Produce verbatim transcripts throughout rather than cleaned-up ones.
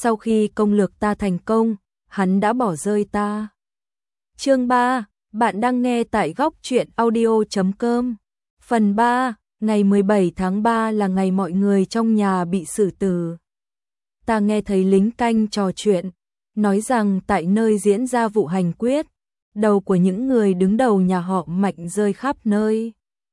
sau khi công lược ta thành công, hắn đã bỏ rơi ta. Chương ba, bạn đang nghe tại góc truyện audio chấm com. Phần ba, ngày mười bảy tháng ba là ngày mọi người trong nhà bị xử tử. Ta nghe thấy lính canh trò chuyện, nói rằng tại nơi diễn ra vụ hành quyết, đầu của những người đứng đầu nhà họ Mạnh rơi khắp nơi.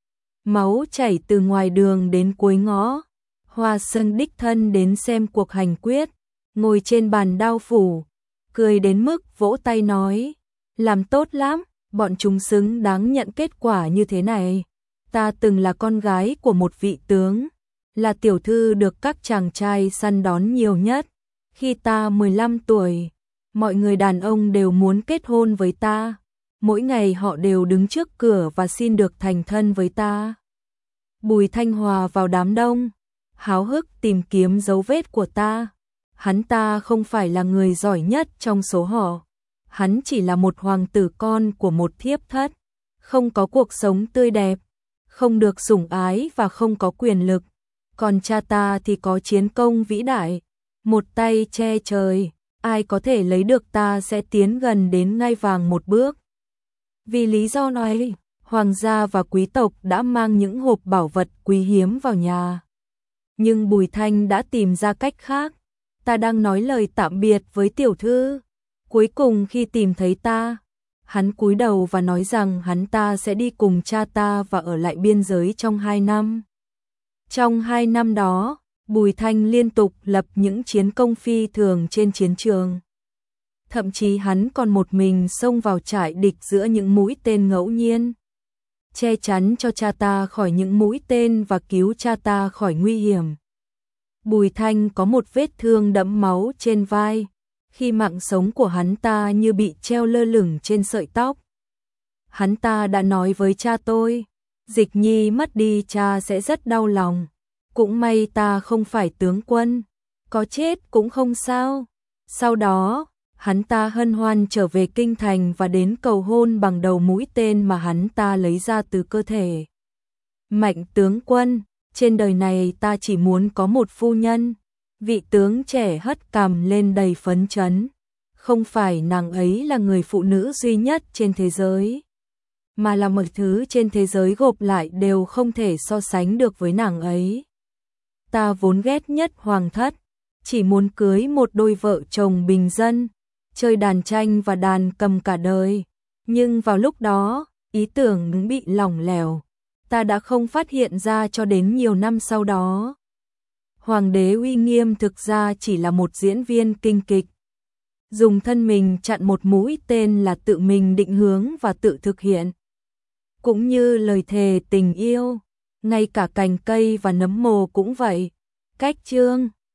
Máu chảy từ ngoài đường đến cuối ngõ. Hoa Sơn đích thân đến xem cuộc hành quyết, ngồi trên bàn đao phủ, cười đến mức vỗ tay nói, làm tốt lắm, bọn chúng xứng đáng nhận kết quả như thế này. Ta từng là con gái của một vị tướng, là tiểu thư được các chàng trai săn đón nhiều nhất. Khi ta mười lăm tuổi, mọi người đàn ông đều muốn kết hôn với ta. Mỗi ngày họ đều đứng trước cửa và xin được thành thân với ta. Bùi Thanh hòa vào đám đông, háo hức tìm kiếm dấu vết của ta. Hắn ta không phải là người giỏi nhất trong số họ. Hắn chỉ là một hoàng tử con của một thiếp thất, không có cuộc sống tươi đẹp, không được sủng ái và không có quyền lực. Còn cha ta thì có chiến công vĩ đại, một tay che trời, ai có thể lấy được ta sẽ tiến gần đến ngai vàng một bước. Vì lý do này, hoàng gia và quý tộc đã mang những hộp bảo vật quý hiếm vào nhà. Nhưng Bùi Thanh đã tìm ra cách khác. Ta đang nói lời tạm biệt với tiểu thư. Cuối cùng khi tìm thấy ta, hắn cúi đầu và nói rằng hắn ta sẽ đi cùng cha ta và ở lại biên giới trong hai năm. Trong hai năm đó, Bùi Thanh liên tục lập những chiến công phi thường trên chiến trường. Thậm chí hắn còn một mình xông vào trại địch giữa những mũi tên ngẫu nhiên, che chắn cho cha ta khỏi những mũi tên và cứu cha ta khỏi nguy hiểm. Bùi Thanh có một vết thương đẫm máu trên vai, khi mạng sống của hắn ta như bị treo lơ lửng trên sợi tóc. Hắn ta đã nói với cha tôi, Dịch Nhi mất đi cha sẽ rất đau lòng. Cũng may ta không phải tướng quân, có chết cũng không sao. Sau đó, hắn ta hân hoan trở về kinh thành và đến cầu hôn bằng đầu mũi tên mà hắn ta lấy ra từ cơ thể. Mạnh tướng quân, trên đời này ta chỉ muốn có một phu nhân. Vị tướng trẻ hất cằm lên đầy phấn chấn. Không phải nàng ấy là người phụ nữ duy nhất trên thế giới, mà là mọi thứ trên thế giới gộp lại đều không thể so sánh được với nàng ấy. Ta vốn ghét nhất hoàng thất, chỉ muốn cưới một đôi vợ chồng bình dân, chơi đàn tranh và đàn cầm cả đời. Nhưng vào lúc đó, ý tưởng bị lỏng lẻo. Ta đã không phát hiện ra cho đến nhiều năm sau đó. Hoàng đế uy nghiêm thực ra chỉ là một diễn viên kinh kịch. Dùng thân mình chặn một mũi tên là tự mình định hướng và tự thực hiện. Cũng như lời thề tình yêu, ngay cả cành cây và nấm mồ cũng vậy. Cách chương